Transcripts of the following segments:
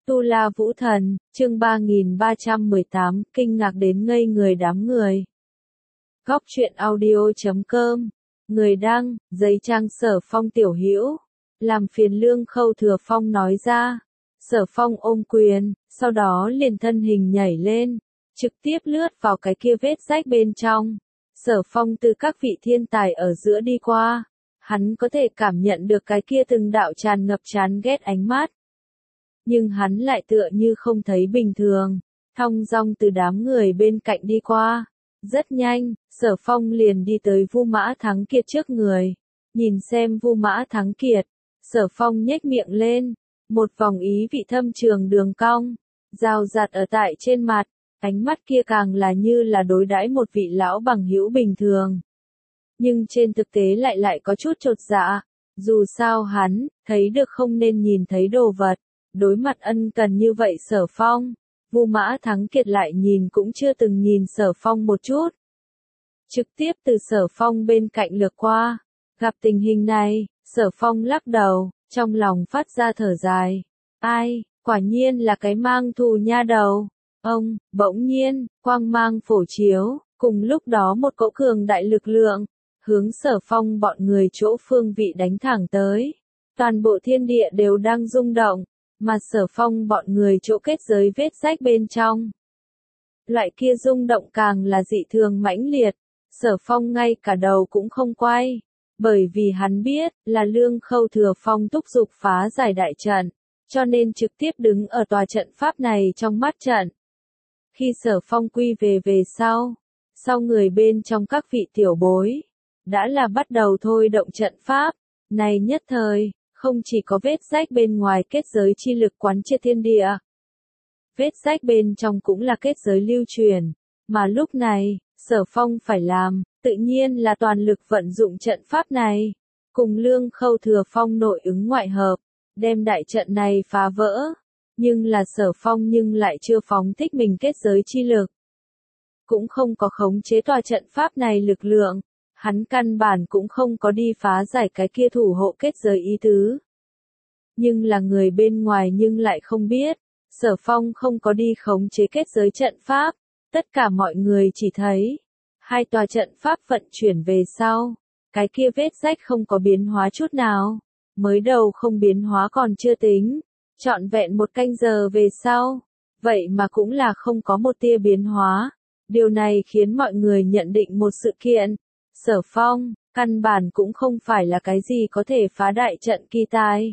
Tu La Vũ Thần, chương 3318, kinh ngạc đến ngây người đám người. Góc truyện audio.com, người đăng, giấy trang Sở Phong tiểu hữu, làm phiền Lương Khâu Thừa Phong nói ra. Sở Phong ôm quyền, sau đó liền thân hình nhảy lên, trực tiếp lướt vào cái kia vết rách bên trong. Sở Phong từ các vị thiên tài ở giữa đi qua, hắn có thể cảm nhận được cái kia từng đạo tràn ngập chán ghét ánh mắt. Nhưng hắn lại tựa như không thấy bình thường, thong dong từ đám người bên cạnh đi qua. Rất nhanh, Sở Phong liền đi tới Vu Mã Thắng Kiệt trước người. Nhìn xem Vu Mã Thắng Kiệt, Sở Phong nhếch miệng lên, một vòng ý vị thâm trường đường cong, rào rạt ở tại trên mặt, ánh mắt kia càng là như là đối đãi một vị lão bằng hữu bình thường. Nhưng trên thực tế lại có chút chột dạ, dù sao hắn, thấy được không nên nhìn thấy đồ vật. Đối mặt ân cần như vậy Sở Phong, Vu Mã Thắng Kiệt lại nhìn cũng chưa từng nhìn Sở Phong một chút. Trực tiếp từ Sở Phong bên cạnh lướt qua, gặp tình hình này, Sở Phong lắc đầu, trong lòng phát ra thở dài. Ai, quả nhiên là cái mang thù nha đầu. Bỗng nhiên, quang mang phổ chiếu, cùng lúc đó một cỗ cường đại lực lượng, hướng Sở Phong bọn người chỗ phương vị đánh thẳng tới. Toàn bộ thiên địa đều đang rung động. Mà Sở Phong bọn người chỗ kết giới vết rách bên trong. Loại kia rung động càng là dị thường mãnh liệt, Sở Phong ngay cả đầu cũng không quay, bởi vì hắn biết là Lương Khâu Thừa Phong thúc giục phá giải đại trận, cho nên trực tiếp đứng ở tòa trận pháp này trong mắt trận. Khi Sở Phong quy về sau người bên trong các vị tiểu bối, đã là bắt đầu thôi động trận pháp, này nhất thời. Không chỉ có vết rách bên ngoài kết giới chi lực quán triệt thiên địa. Vết rách bên trong cũng là kết giới lưu truyền, mà lúc này, Sở Phong phải làm, tự nhiên là toàn lực vận dụng trận pháp này, cùng Lương Khâu Thừa Phong nội ứng ngoại hợp, đem đại trận này phá vỡ, nhưng là Sở Phong nhưng lại chưa phóng thích mình kết giới chi lực. Cũng không có khống chế tòa trận pháp này lực lượng. Hắn căn bản cũng không có đi phá giải cái kia thủ hộ kết giới ý tứ. Nhưng là người bên ngoài nhưng lại không biết, Sở Phong không có đi khống chế kết giới trận pháp, tất cả mọi người chỉ thấy, hai tòa trận pháp vận chuyển về sau, cái kia vết rách không có biến hóa chút nào, mới đầu không biến hóa còn chưa tính, trọn vẹn một canh giờ về sau, vậy mà cũng là không có một tia biến hóa, điều này khiến mọi người nhận định một sự kiện. Sở Phong, căn bản cũng không phải là cái gì có thể phá đại trận kỳ tài,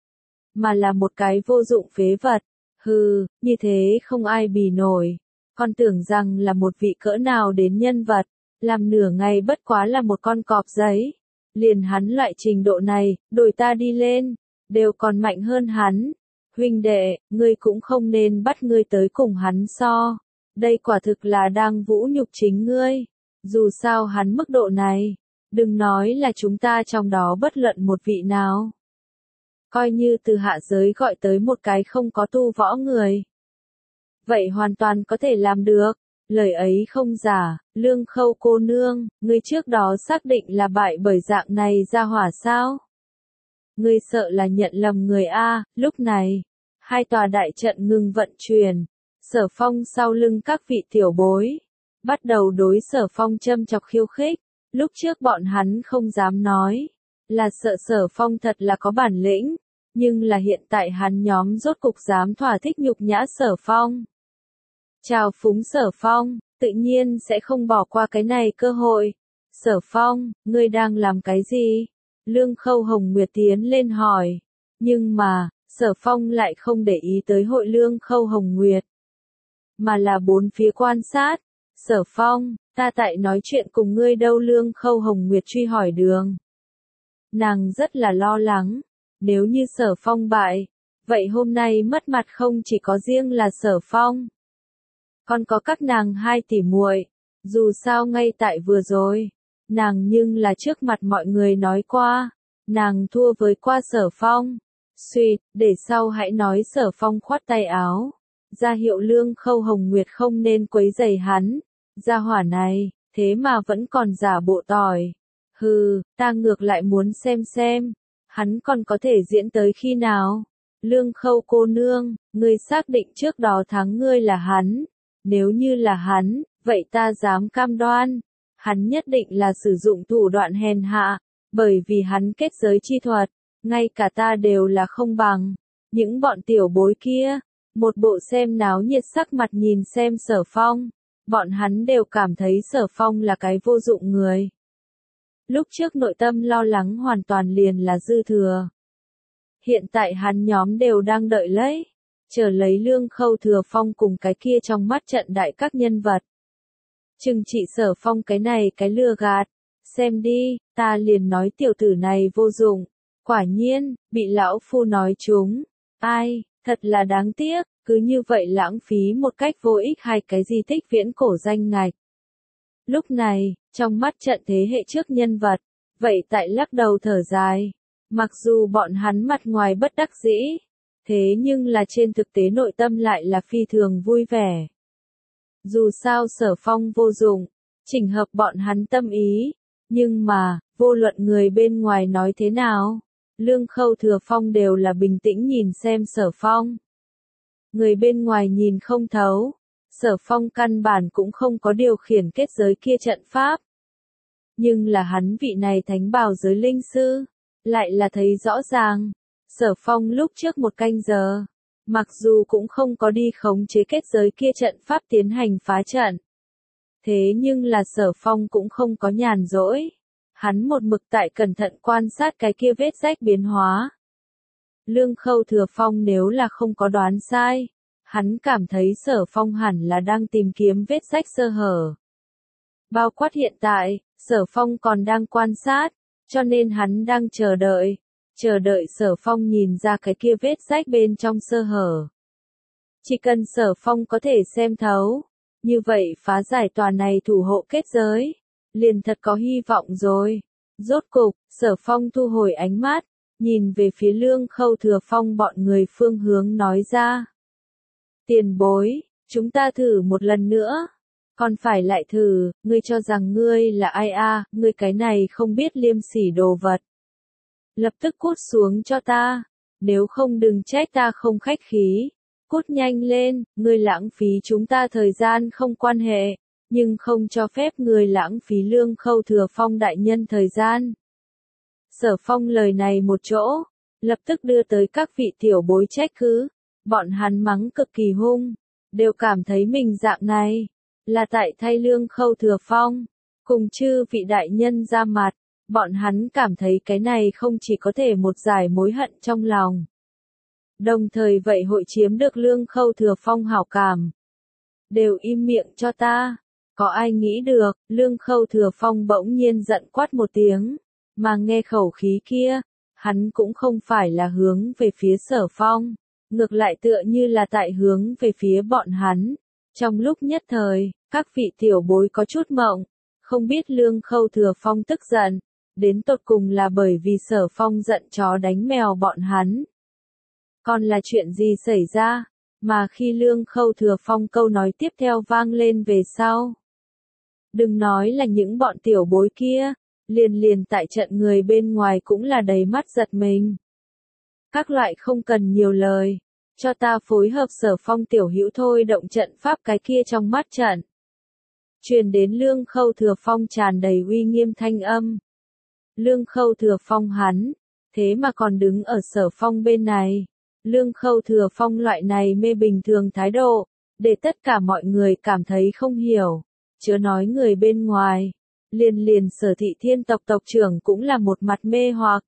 mà là một cái vô dụng phế vật. Hừ, như thế không ai bì nổi. Con tưởng rằng là một vị cỡ nào đến nhân vật, làm nửa ngày bất quá là một con cọp giấy. Liền hắn loại trình độ này, đổi ta đi lên, đều còn mạnh hơn hắn. Huynh đệ, ngươi cũng không nên bắt ngươi tới cùng hắn so. Đây quả thực là đang vũ nhục chính ngươi. Dù sao hắn mức độ này, đừng nói là chúng ta trong đó bất luận một vị nào. Coi như từ hạ giới gọi tới một cái không có tu võ người. Vậy hoàn toàn có thể làm được, lời ấy không giả, Lương Khâu cô nương, ngươi trước đó xác định là bại bởi dạng này ra hỏa sao? Ngươi sợ là nhận lầm người A, lúc này, hai tòa đại trận ngừng vận chuyển, Sở Phong sau lưng các vị tiểu bối. Bắt đầu đối Sở Phong châm chọc khiêu khích, lúc trước bọn hắn không dám nói, là sợ Sở Phong thật là có bản lĩnh, nhưng là hiện tại hắn nhóm rốt cục dám thỏa thích nhục nhã Sở Phong. Chào phúng Sở Phong, tự nhiên sẽ không bỏ qua cái này cơ hội. Sở Phong, ngươi đang làm cái gì? Lương Khâu Hồng Nguyệt tiến lên hỏi, nhưng mà, Sở Phong lại không để ý tới hội Lương Khâu Hồng Nguyệt, mà là bốn phía quan sát. Sở Phong, ta tại nói chuyện cùng ngươi đâu? Lương Khâu Hồng Nguyệt truy hỏi đường. Nàng rất là lo lắng, nếu như Sở Phong bại, vậy hôm nay mất mặt không chỉ có riêng là Sở Phong, còn có các nàng hai tỷ muội. Dù sao ngay tại vừa rồi, nàng nhưng là trước mặt mọi người nói qua, nàng thua với qua Sở Phong. Suýt, để sau hãy nói. Sở Phong khoát tay áo, ra hiệu Lương Khâu Hồng Nguyệt không nên quấy rầy hắn. Gia hỏa này, thế mà vẫn còn giả bộ tỏi. Hừ, ta ngược lại muốn xem, hắn còn có thể diễn tới khi nào. Lương Khâu cô nương, ngươi xác định trước đó thắng ngươi là hắn. Nếu như là hắn, vậy ta dám cam đoan. Hắn nhất định là sử dụng thủ đoạn hèn hạ, bởi vì hắn kết giới chi thuật, ngay cả ta đều là không bằng. Những bọn tiểu bối kia, một bộ xem náo nhiệt sắc mặt nhìn xem Sở Phong, bọn hắn đều cảm thấy Sở Phong là cái vô dụng người. Lúc trước nội tâm lo lắng hoàn toàn liền là dư thừa. Hiện tại hắn nhóm đều đang đợi lấy, chờ lấy Lương Khâu Thừa Phong cùng cái kia trong mắt trận đại các nhân vật. Trừng trị Sở Phong cái này cái lừa gạt, xem đi, ta liền nói tiểu tử này vô dụng, quả nhiên, bị lão phu nói trúng, ai, thật là đáng tiếc, cứ như vậy lãng phí một cách vô ích hai cái di tích viễn cổ danh ngạch. Lúc này, trong mắt trận thế hệ trước nhân vật, vậy tại lắc đầu thở dài, mặc dù bọn hắn mặt ngoài bất đắc dĩ, thế nhưng là trên thực tế nội tâm lại là phi thường vui vẻ. Dù sao Sở Phong vô dụng, chỉnh hợp bọn hắn tâm ý, nhưng mà, vô luận người bên ngoài nói thế nào, Lương Khâu Thừa Phong đều là bình tĩnh nhìn xem Sở Phong. Người bên ngoài nhìn không thấu, Sở Phong căn bản cũng không có điều khiển kết giới kia trận pháp. Nhưng là hắn vị này thánh bào giới linh sư, lại là thấy rõ ràng, Sở Phong lúc trước một canh giờ, mặc dù cũng không có đi khống chế kết giới kia trận pháp tiến hành phá trận. Thế nhưng là Sở Phong cũng không có nhàn rỗi. Hắn một mực tại cẩn thận quan sát cái kia vết rách biến hóa. Lương Khâu Thừa Phong nếu là không có đoán sai, hắn cảm thấy Sở Phong hẳn là đang tìm kiếm vết rách sơ hở. Bao quát hiện tại, Sở Phong còn đang quan sát, cho nên hắn đang chờ đợi Sở Phong nhìn ra cái kia vết rách bên trong sơ hở. Chỉ cần Sở Phong có thể xem thấu, như vậy phá giải tòa này thủ hộ kết giới, liền thật có hy vọng rồi. Rốt cục, Sở Phong thu hồi ánh mắt, nhìn về phía Lương Khâu Thừa Phong bọn người phương hướng nói ra. Tiền bối, chúng ta thử một lần nữa. Còn phải lại thử, ngươi cho rằng ngươi là ai a, ngươi cái này không biết liêm sỉ đồ vật. Lập tức cút xuống cho ta, nếu không đừng trách ta không khách khí. Cút nhanh lên, ngươi lãng phí chúng ta thời gian không quan hệ, nhưng không cho phép ngươi lãng phí Lương Khâu Thừa Phong đại nhân thời gian. Sở Phong lời này một chỗ, lập tức đưa tới các vị tiểu bối trách cứ, bọn hắn mắng cực kỳ hung, đều cảm thấy mình dạng này, là tại thay Lương Khâu Thừa Phong, cùng chư vị đại nhân ra mặt, bọn hắn cảm thấy cái này không chỉ có thể một giải mối hận trong lòng. Đồng thời vậy hội chiếm được Lương Khâu Thừa Phong hảo cảm. Đều im miệng cho ta, có ai nghĩ được, Lương Khâu Thừa Phong bỗng nhiên giận quát một tiếng, mà nghe khẩu khí kia, hắn cũng không phải là hướng về phía Sở Phong, ngược lại tựa như là tại hướng về phía bọn hắn. Trong lúc nhất thời, các vị tiểu bối có chút mộng, không biết Lương Khâu Thừa Phong tức giận, đến tột cùng là bởi vì Sở Phong giận chó đánh mèo bọn hắn. Còn là chuyện gì xảy ra, mà khi Lương Khâu Thừa Phong câu nói tiếp theo vang lên về sau. Đừng nói là những bọn tiểu bối kia, liền tại trận người bên ngoài cũng là đầy mắt giật mình. Các loại không cần nhiều lời, cho ta phối hợp Sở Phong tiểu hữu thôi động trận pháp cái kia trong mắt trận. Truyền đến Lương Khâu Thừa Phong tràn đầy uy nghiêm thanh âm. Lương Khâu Thừa Phong hắn, thế mà còn đứng ở Sở Phong bên này. Lương Khâu Thừa Phong loại này mê bình thường thái độ, để tất cả mọi người cảm thấy không hiểu, chớ nói người bên ngoài. Liền Sở Thị Thiên tộc tộc trưởng cũng là một mặt mê hoặc.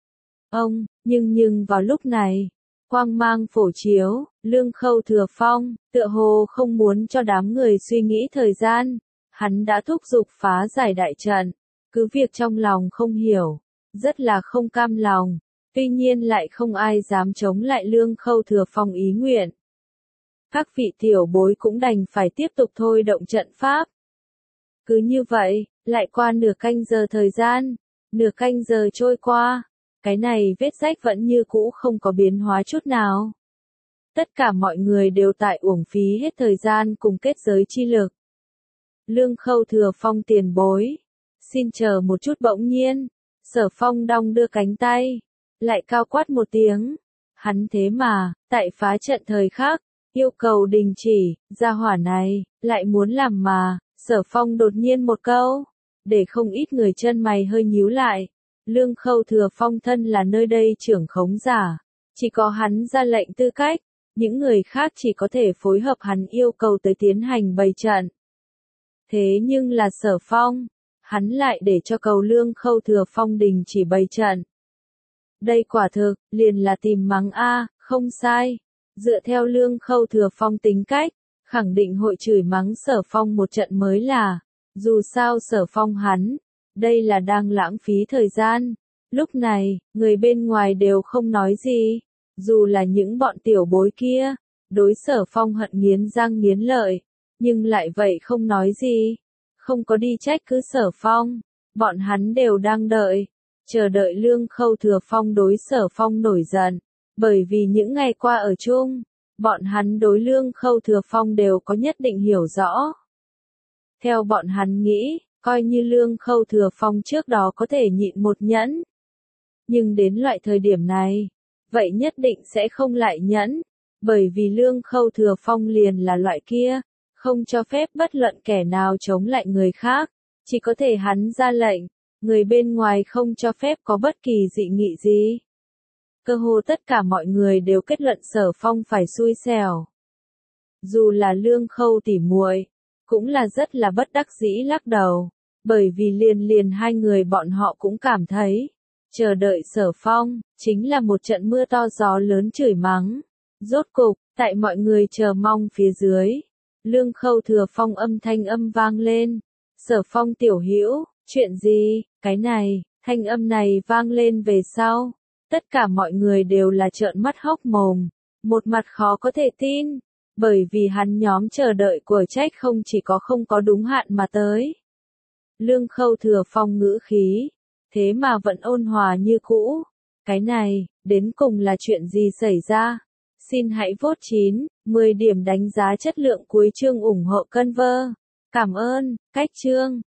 Ông, nhưng vào lúc này, quang mang phổ chiếu, Lương Khâu Thừa Phong, tựa hồ không muốn cho đám người suy nghĩ thời gian, hắn đã thúc giục phá giải đại trận, cứ việc trong lòng không hiểu, rất là không cam lòng, tuy nhiên lại không ai dám chống lại Lương Khâu Thừa Phong ý nguyện. Các vị tiểu bối cũng đành phải tiếp tục thôi động trận pháp. Cứ như vậy, lại qua nửa canh giờ thời gian, nửa canh giờ trôi qua, cái này vết rách vẫn như cũ không có biến hóa chút nào. Tất cả mọi người đều tại uổng phí hết thời gian cùng kết giới chi lực. Lương Khâu Thừa Phong tiền bối, xin chờ một chút bỗng nhiên, Sở Phong đong đưa cánh tay, lại cao quát một tiếng, Hắn thế mà, tại phá trận thời khắc, yêu cầu đình chỉ, gia hỏa này, lại muốn làm mà, Sở Phong đột nhiên một câu, để không ít người chân mày hơi nhíu lại. Lương Khâu Thừa Phong thân là nơi đây trưởng khống giả, chỉ có hắn ra lệnh tư cách, những người khác chỉ có thể phối hợp hắn yêu cầu tới tiến hành bày trận. Thế nhưng là Sở Phong, hắn lại để cho cầu Lương Khâu Thừa Phong đình chỉ bày trận. Đây quả thực, liền là tìm mắng a, không sai. Dựa theo Lương Khâu Thừa Phong tính cách, khẳng định hội chửi mắng Sở Phong một trận mới là, dù sao Sở Phong hắn, đây là đang lãng phí thời gian. Lúc này, người bên ngoài đều không nói gì, dù là những bọn tiểu bối kia, đối Sở Phong hận nghiến răng nghiến lợi, nhưng lại vậy không nói gì, không có đi trách cứ Sở Phong, bọn hắn đều đang đợi, chờ đợi Lương Khâu Thừa Phong đối Sở Phong nổi giận, bởi vì những ngày qua ở chung, bọn hắn đối Lương Khâu Thừa Phong đều có nhất định hiểu rõ. Theo bọn hắn nghĩ, coi như Lương Khâu Thừa Phong trước đó có thể nhịn một nhẫn, nhưng đến loại thời điểm này, vậy nhất định sẽ không lại nhẫn, bởi vì Lương Khâu Thừa Phong liền là loại kia, không cho phép bất luận kẻ nào chống lại người khác, chỉ có thể hắn ra lệnh, người bên ngoài không cho phép có bất kỳ dị nghị gì. Cơ hồ tất cả mọi người đều kết luận Sở Phong phải xui xẻo. Dù là Lương Khâu tỉ muội, cũng là rất là bất đắc dĩ lắc đầu, bởi vì liền hai người bọn họ cũng cảm thấy, chờ đợi Sở Phong, chính là một trận mưa to gió lớn chửi mắng. Rốt cục, tại mọi người chờ mong phía dưới, Lương Khâu Thừa Phong âm thanh âm vang lên. Sở Phong tiểu hữu, chuyện gì, cái này, thanh âm này vang lên về sau. Tất cả mọi người đều là trợn mắt hốc mồm, một mặt khó có thể tin, bởi vì hắn nhóm chờ đợi của trách không chỉ có không có đúng hạn mà tới. Lương Khâu Thừa Phong ngữ khí, thế mà vẫn ôn hòa như cũ. Cái này, đến cùng là chuyện gì xảy ra? Xin hãy vote 9, 10 điểm đánh giá chất lượng cuối chương ủng hộ Conver. Cảm ơn, cách chương.